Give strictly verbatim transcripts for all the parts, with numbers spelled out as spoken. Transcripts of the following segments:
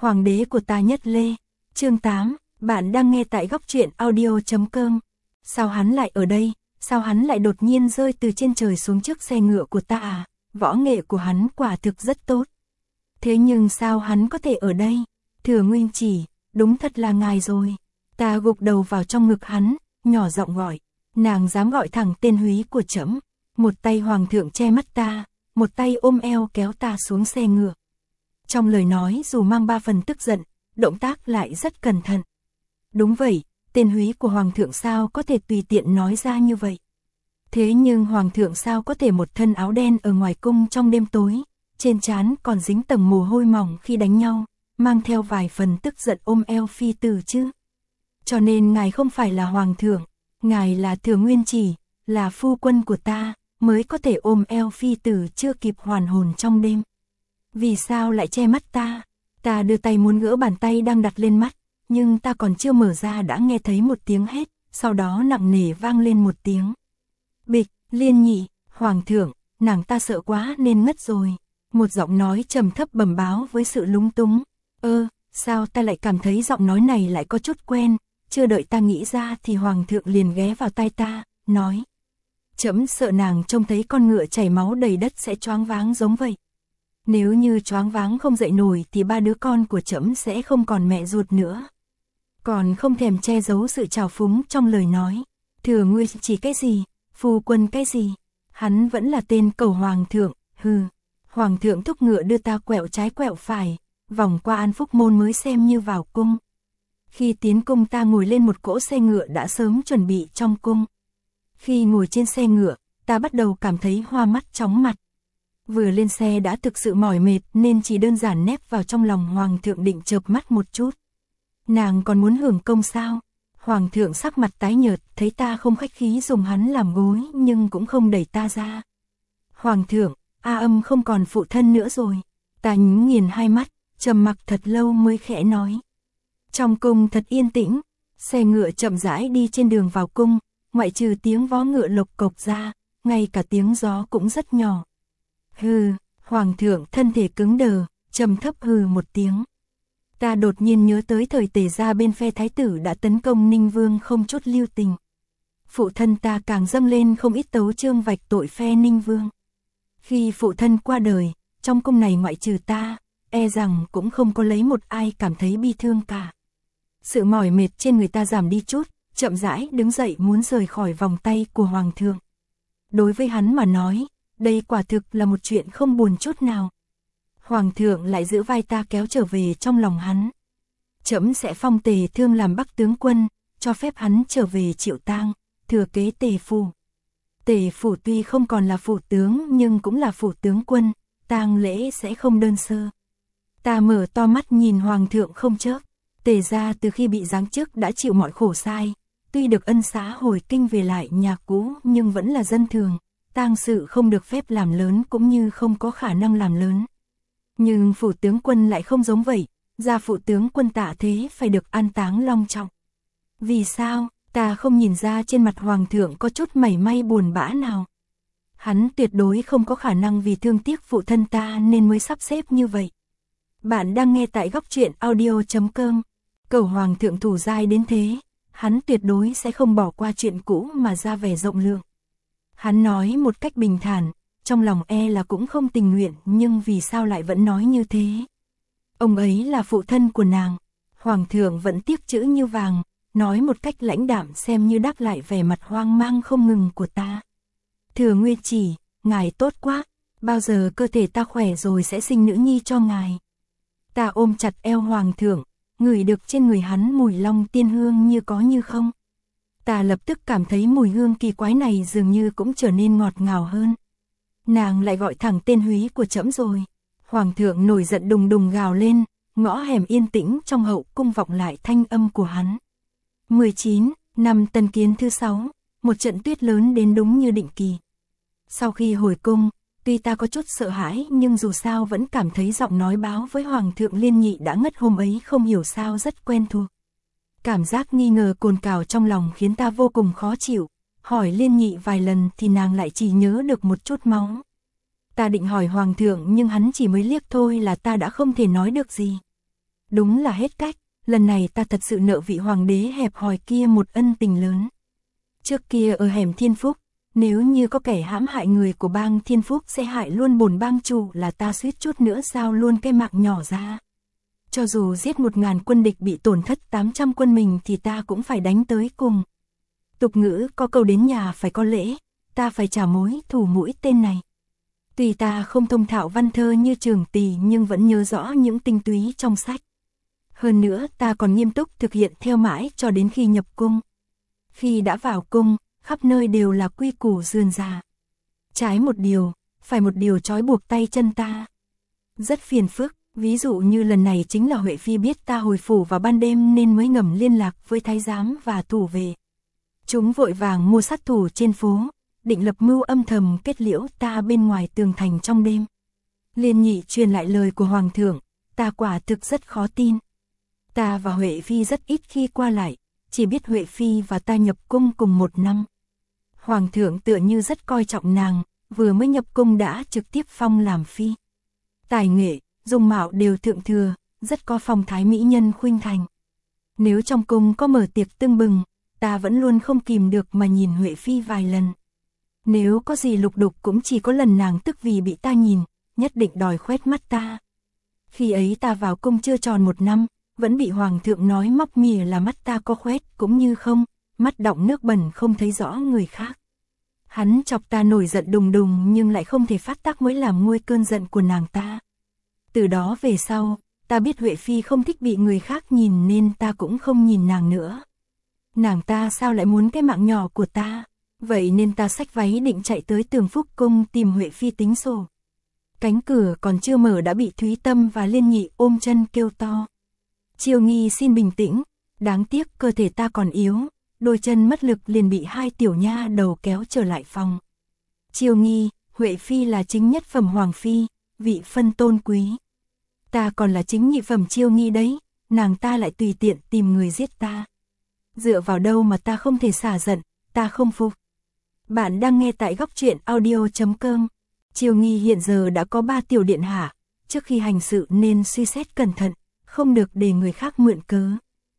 Hoàng đế của ta Nhất Lê. Chương tám, bạn đang nghe tại góc truyện audio chấm com. Sao hắn lại ở đây? Sao hắn lại đột nhiên rơi từ trên trời xuống trước xe ngựa của ta à? Võ nghệ của hắn quả thực rất tốt. Thế nhưng sao hắn có thể ở đây? Thừa Nguyên Chỉ, đúng thật là ngài rồi. Ta gục đầu vào trong ngực hắn, nhỏ giọng gọi. Nàng dám gọi thẳng tên húy của trẫm. Một tay hoàng thượng che mắt ta, một tay ôm eo kéo ta xuống xe ngựa. Trong lời nói dù mang ba phần tức giận, động tác lại rất cẩn thận. Đúng vậy, tên húy của hoàng thượng sao có thể tùy tiện nói ra như vậy. Thế nhưng hoàng thượng sao có thể một thân áo đen ở ngoài cung trong đêm tối, trên trán còn dính tầng mồ hôi mỏng khi đánh nhau, mang theo vài phần tức giận ôm eo phi tử chứ. Cho nên ngài không phải là hoàng thượng, ngài là Thừa Nguyên Chỉ, là phu quân của ta, mới có thể ôm eo phi tử chưa kịp hoàn hồn trong đêm. Vì sao lại che mắt ta? Ta đưa tay muốn gỡ bàn tay đang đặt lên mắt, nhưng ta còn chưa mở ra đã nghe thấy một tiếng hét, sau đó nặng nề vang lên một tiếng. Bịch, Liên Nhị, hoàng thượng, nàng ta sợ quá nên ngất rồi. Một giọng nói trầm thấp bẩm báo với sự lúng túng. Ơ, sao ta lại cảm thấy giọng nói này lại có chút quen, chưa đợi ta nghĩ ra thì hoàng thượng liền ghé vào tai ta, nói. Trẫm sợ nàng trông thấy con ngựa chảy máu đầy đất sẽ choáng váng giống vậy. Nếu như choáng váng không dậy nổi thì ba đứa con của trẫm sẽ không còn mẹ ruột nữa. Còn không thèm che giấu sự trào phúng trong lời nói. Thừa Nguyên Chỉ cái gì, phu quân cái gì, hắn vẫn là tên cầu hoàng thượng, hừ. Hoàng thượng thúc ngựa đưa ta quẹo trái quẹo phải, vòng qua An Phúc Môn mới xem như vào cung. Khi tiến cung ta ngồi lên một cỗ xe ngựa đã sớm chuẩn bị trong cung. Khi ngồi trên xe ngựa, ta bắt đầu cảm thấy hoa mắt chóng mặt. Vừa lên xe đã thực sự mỏi mệt nên chỉ đơn giản nép vào trong lòng hoàng thượng định chợp mắt một chút. Nàng còn muốn hưởng công sao? Hoàng thượng sắc mặt tái nhợt, thấy ta không khách khí dùng hắn làm gối nhưng cũng không đẩy ta ra. Hoàng thượng, A Âm không còn phụ thân nữa rồi. Ta nhướng nghiền hai mắt, trầm mặc thật lâu mới khẽ nói. Trong cung thật yên tĩnh, xe ngựa chậm rãi đi trên đường vào cung, ngoại trừ tiếng vó ngựa lộc cộc ra, ngay cả tiếng gió cũng rất nhỏ. Hừ, hoàng thượng thân thể cứng đờ, trầm thấp hừ một tiếng. Ta đột nhiên nhớ tới thời Tề gia bên phe thái tử đã tấn công Ninh Vương không chút lưu tình. Phụ thân ta càng dâng lên không ít tấu chương vạch tội phe Ninh Vương. Khi phụ thân qua đời, trong cung này ngoại trừ ta, e rằng cũng không có lấy một ai cảm thấy bi thương cả. Sự mỏi mệt trên người ta giảm đi chút, chậm rãi đứng dậy muốn rời khỏi vòng tay của hoàng thượng. Đối với hắn mà nói, đây quả thực là một chuyện không buồn chút nào. Hoàng thượng lại giữ vai ta kéo trở về trong lòng hắn. Trẫm sẽ phong Tề Thương làm Bắc tướng quân, cho phép hắn trở về Triệu Tang, thừa kế Tề phủ. Tề phủ tuy không còn là phủ tướng nhưng cũng là phủ tướng quân, tang lễ sẽ không đơn sơ. Ta mở to mắt nhìn hoàng thượng không chớp. Tề gia từ khi bị giáng chức đã chịu mọi khổ sai, tuy được ân xá hồi kinh về lại nhà cũ nhưng vẫn là dân thường, tang sự không được phép làm lớn cũng như không có khả năng làm lớn. Nhưng phủ tướng quân lại không giống vậy, gia phụ tướng quân Tạ Thế phải được an táng long trọng. Vì sao, ta không nhìn ra trên mặt hoàng thượng có chút mảy may buồn bã nào. Hắn tuyệt đối không có khả năng vì thương tiếc phụ thân ta nên mới sắp xếp như vậy. Bạn đang nghe tại góc truyện audio chấm com. Cầu hoàng thượng thủ dai đến thế, hắn tuyệt đối sẽ không bỏ qua chuyện cũ mà ra vẻ rộng lượng. Hắn nói một cách bình thản, trong lòng e là cũng không tình nguyện nhưng vì sao lại vẫn nói như thế. Ông ấy là phụ thân của nàng, hoàng thượng vẫn tiếc chữ như vàng, nói một cách lãnh đạm xem như đáp lại vẻ mặt hoang mang không ngừng của ta. Thừa Nguyên Chỉ, ngài tốt quá, bao giờ cơ thể ta khỏe rồi sẽ sinh nữ nhi cho ngài. Ta ôm chặt eo hoàng thượng, ngửi được trên người hắn mùi long tiên hương như có như không. Ta lập tức cảm thấy mùi hương kỳ quái này dường như cũng trở nên ngọt ngào hơn. Nàng lại gọi thẳng tên húy của trẫm rồi. Hoàng thượng nổi giận đùng đùng gào lên, ngõ hẻm yên tĩnh trong hậu cung vọng lại thanh âm của hắn. mười chín, năm Tân Kiến thứ sáu, một trận tuyết lớn đến đúng như định kỳ. Sau khi hồi cung, tuy ta có chút sợ hãi nhưng dù sao vẫn cảm thấy giọng nói báo với hoàng thượng Liên Nhị đã ngất hôm ấy không hiểu sao rất quen thuộc. Cảm giác nghi ngờ cồn cào trong lòng khiến ta vô cùng khó chịu, hỏi Liên Nhị vài lần thì nàng lại chỉ nhớ được một chút máu. Ta định hỏi hoàng thượng nhưng hắn chỉ mới liếc thôi là ta đã không thể nói được gì. Đúng là hết cách, lần này ta thật sự nợ vị hoàng đế hẹp hòi kia một ân tình lớn. Trước kia ở hẻm Thiên Phúc, nếu như có kẻ hãm hại người của bang Thiên Phúc sẽ hại luôn bổn bang chủ là ta suýt chút nữa sao luôn cái mạng nhỏ ra. Cho dù giết một ngàn quân địch bị tổn thất tám trăm quân mình thì ta cũng phải đánh tới cùng. Tục ngữ có câu đến nhà phải có lễ, ta phải trả mối thù mũi tên này. Tuy ta không thông thạo văn thơ như Trường Tỳ nhưng vẫn nhớ rõ những tinh túy trong sách. Hơn nữa ta còn nghiêm túc thực hiện theo mãi cho đến khi nhập cung. Khi đã vào cung, khắp nơi đều là quy củ rườm rà. Trái một điều, phải một điều trói buộc tay chân ta. Rất phiền phức, ví dụ như lần này chính là Huệ Phi biết ta hồi phủ vào ban đêm nên mới ngầm liên lạc với thái giám và thủ về. Chúng vội vàng mua sát thủ trên phố, định lập mưu âm thầm kết liễu ta bên ngoài tường thành trong đêm. Liên Nhị truyền lại lời của Hoàng thượng, ta quả thực rất khó tin. Ta và Huệ Phi rất ít khi qua lại, chỉ biết Huệ Phi và ta nhập cung cùng một năm. Hoàng thượng tựa như rất coi trọng nàng, vừa mới nhập cung đã trực tiếp phong làm phi. Tài nghệ, dung mạo đều thượng thừa, rất có phong thái mỹ nhân khuynh thành. Nếu trong cung có mở tiệc tưng bừng, ta vẫn luôn không kìm được mà nhìn Huệ Phi vài lần. Nếu có gì lục đục cũng chỉ có lần nàng tức vì bị ta nhìn, nhất định đòi khoét mắt ta. Khi ấy ta vào cung chưa tròn một năm, vẫn bị Hoàng thượng nói móc mỉa là mắt ta có khoét cũng như không, mắt đọng nước bẩn không thấy rõ người khác. Hắn chọc ta nổi giận đùng đùng nhưng lại không thể phát tác mới làm nguôi cơn giận của nàng ta. Từ đó về sau, ta biết Huệ Phi không thích bị người khác nhìn nên ta cũng không nhìn nàng nữa. Nàng ta sao lại muốn cái mạng nhỏ của ta, vậy nên ta xách váy định chạy tới Tường Phúc cung tìm Huệ Phi tính sổ. Cánh cửa còn chưa mở đã bị Thúy Tâm và Liên Nhị ôm chân kêu to. Chiêu Nghi xin bình tĩnh, đáng tiếc cơ thể ta còn yếu, đôi chân mất lực liền bị hai tiểu nha đầu kéo trở lại phòng. Chiêu Nghi, Huệ Phi là chính nhất phẩm Hoàng Phi, vị phân tôn quý. Ta còn là chính nhị phẩm Chiêu Nghi đấy, nàng ta lại tùy tiện tìm người giết ta. Dựa vào đâu mà ta không thể xả giận, ta không phục. Bạn đang nghe tại góc truyện audio chấm com. Chiêu Nghi hiện giờ đã có ba tiểu điện hạ, trước khi hành sự nên suy xét cẩn thận, không được để người khác mượn cớ.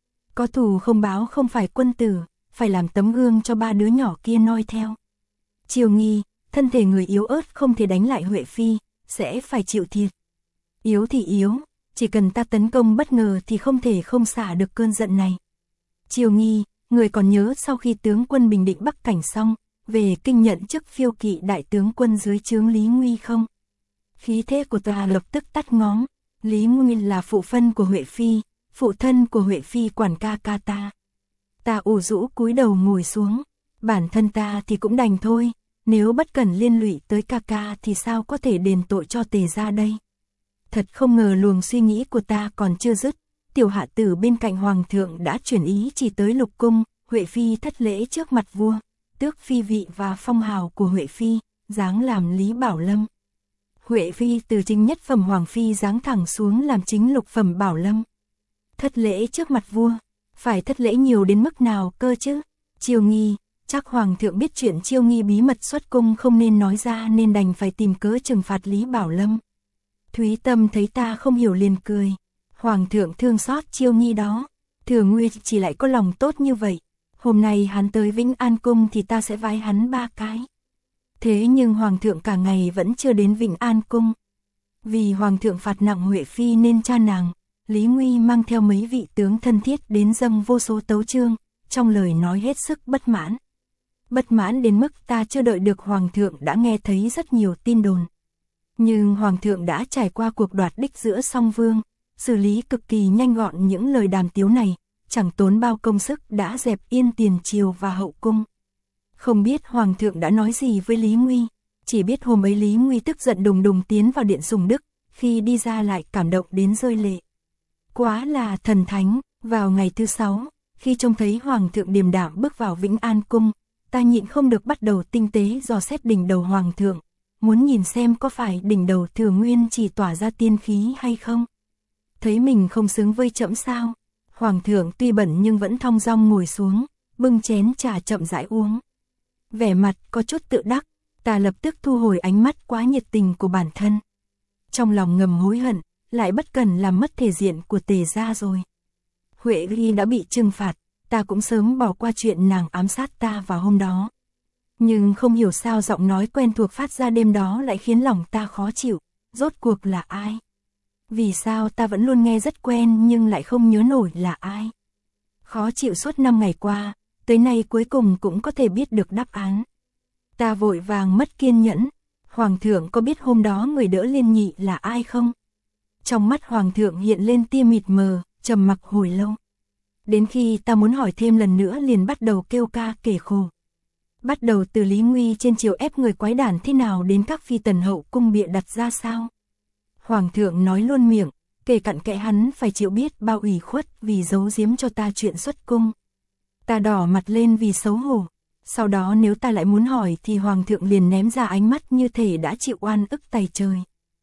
Có thù không báo không phải quân tử, phải làm tấm gương cho ba đứa nhỏ kia noi theo. Chiêu Nghi, thân thể người yếu ớt không thể đánh lại Huệ Phi, sẽ phải chịu thiệt. Yếu thì yếu, chỉ cần ta tấn công bất ngờ thì không thể không xả được cơn giận này. Chiêu Nghi, người còn nhớ sau khi tướng quân bình định Bắc Cảnh xong, về kinh nhận chức phiêu kỵ đại tướng quân dưới trướng Lý Nguy không? Khí thế của ta lập tức tắt ngóm. Lý Nguy là phụ phân của Huệ Phi, phụ thân của Huệ Phi quản ca ca ta. Ta ủ rũ cúi đầu ngồi xuống, bản thân ta thì cũng đành thôi, nếu bất cẩn liên lụy tới ca ca thì sao có thể đền tội cho Tề gia đây. Thật không ngờ luồng suy nghĩ của ta còn chưa dứt, tiểu hạ tử bên cạnh Hoàng thượng đã chuyển ý chỉ tới lục cung, Huệ Phi thất lễ trước mặt vua, tước phi vị và phong hào của Huệ Phi, giáng làm Lý Bảo Lâm. Huệ Phi từ chính nhất phẩm Hoàng Phi giáng thẳng xuống làm chính lục phẩm Bảo Lâm. Thất lễ trước mặt vua, phải thất lễ nhiều đến mức nào cơ chứ? Chiêu Nghi, chắc Hoàng thượng biết chuyện Chiêu Nghi bí mật xuất cung không nên nói ra nên đành phải tìm cớ trừng phạt Lý Bảo Lâm. Thúy Tâm thấy ta không hiểu liền cười. Hoàng thượng thương xót Chiêu Nghi đó, Thừa Nguy chỉ lại có lòng tốt như vậy. Hôm nay hắn tới Vĩnh An cung thì ta sẽ vái hắn ba cái. Thế nhưng Hoàng thượng cả ngày vẫn chưa đến Vĩnh An cung. Vì Hoàng thượng phạt nặng Huệ Phi nên cha nàng, Lý Nguy mang theo mấy vị tướng thân thiết đến dâng vô số tấu chương, trong lời nói hết sức bất mãn. Bất mãn đến mức ta chưa đợi được Hoàng thượng đã nghe thấy rất nhiều tin đồn. Nhưng Hoàng thượng đã trải qua cuộc đoạt đích giữa song vương, xử lý cực kỳ nhanh gọn những lời đàm tiếu này, chẳng tốn bao công sức đã dẹp yên tiền triều và hậu cung. Không biết Hoàng thượng đã nói gì với Lý Nguy, chỉ biết hôm ấy Lý Nguy tức giận đùng đùng tiến vào điện Sùng Đức, khi đi ra lại cảm động đến rơi lệ. Quá là thần thánh, vào ngày thứ sáu, khi trông thấy Hoàng thượng điềm đạm bước vào Vĩnh An cung, ta nhịn không được bắt đầu tinh tế dò xét đỉnh đầu Hoàng thượng, muốn nhìn xem có phải đỉnh đầu Thừa Nguyên chỉ tỏa ra tiên khí hay không. Thấy mình không xứng với trẫm sao? Hoàng thượng tuy bận nhưng vẫn thong dong ngồi xuống, bưng chén trà chậm rãi uống. Vẻ mặt có chút tự đắc, ta lập tức thu hồi ánh mắt quá nhiệt tình của bản thân. Trong lòng ngầm hối hận, lại bất cẩn làm mất thể diện của Tề gia rồi. Huệ Ly đã bị trừng phạt, ta cũng sớm bỏ qua chuyện nàng ám sát ta vào hôm đó. Nhưng không hiểu sao giọng nói quen thuộc phát ra đêm đó lại khiến lòng ta khó chịu, rốt cuộc là ai? Vì sao ta vẫn luôn nghe rất quen nhưng lại không nhớ nổi là ai? Khó chịu suốt năm ngày qua, tới nay cuối cùng cũng có thể biết được đáp án. Ta vội vàng mất kiên nhẫn, Hoàng thượng có biết hôm đó người đỡ Liên Nhị là ai không? Trong mắt Hoàng thượng hiện lên tia mịt mờ, trầm mặc hồi lâu. Đến khi ta muốn hỏi thêm lần nữa liền bắt đầu kêu ca kể khổ. Bắt đầu từ Lý Nguy trên triều ép người quái đản thế nào đến các phi tần hậu cung bịa đặt ra sao. Hoàng thượng nói luôn miệng, kể cặn kẽ hắn phải chịu biết bao ủy khuất vì giấu giếm cho ta chuyện xuất cung. Ta đỏ mặt lên vì xấu hổ. Sau đó nếu ta lại muốn hỏi thì Hoàng thượng liền ném ra ánh mắt như thể đã chịu oan ức tày trời.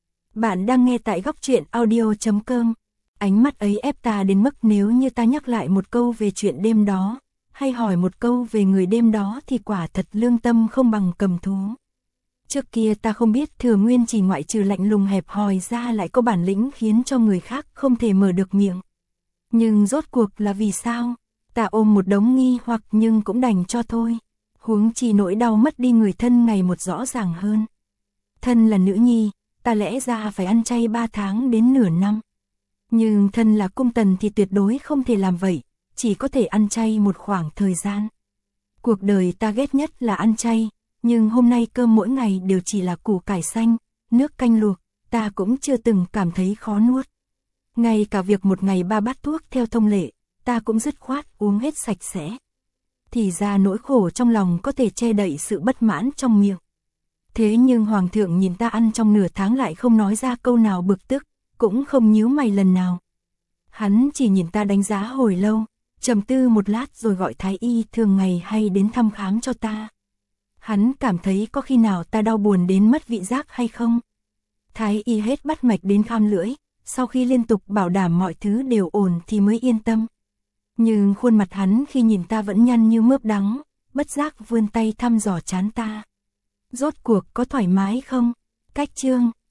Bạn đang nghe tại góc truyện audio chấm com. Ánh mắt ấy ép ta đến mức nếu như ta nhắc lại một câu về chuyện đêm đó, hay hỏi một câu về người đêm đó thì quả thật lương tâm không bằng cầm thú. Trước kia ta không biết Thừa Nguyên chỉ ngoại trừ lạnh lùng hẹp hòi ra lại có bản lĩnh khiến cho người khác không thể mở được miệng. Nhưng rốt cuộc là vì sao? Ta ôm một đống nghi hoặc nhưng cũng đành cho thôi. Huống chi nỗi đau mất đi người thân ngày một rõ ràng hơn. Thân là nữ nhi, ta lẽ ra phải ăn chay ba tháng đến nửa năm. Nhưng thân là cung tần thì tuyệt đối không thể làm vậy, chỉ có thể ăn chay một khoảng thời gian. Cuộc đời ta ghét nhất là ăn chay, nhưng hôm nay cơm mỗi ngày đều chỉ là củ cải xanh, nước canh luộc, ta cũng chưa từng cảm thấy khó nuốt. Ngay cả việc một ngày ba bát thuốc theo thông lệ, ta cũng dứt khoát uống hết sạch sẽ. Thì ra nỗi khổ trong lòng có thể che đậy sự bất mãn trong miệng. Thế nhưng Hoàng thượng nhìn ta ăn trong nửa tháng lại không nói ra câu nào bực tức, cũng không nhíu mày lần nào. Hắn chỉ nhìn ta đánh giá hồi lâu, trầm tư một lát rồi gọi thái y thường ngày hay đến thăm khám cho ta. Hắn cảm thấy có khi nào ta đau buồn đến mất vị giác hay không? Thái y hết bắt mạch đến kham lưỡi, sau khi liên tục bảo đảm mọi thứ đều ổn thì mới yên tâm. Nhưng khuôn mặt hắn khi nhìn ta vẫn nhăn như mướp đắng, bất giác vươn tay thăm dò trán ta. Rốt cuộc có thoải mái không? Cách chương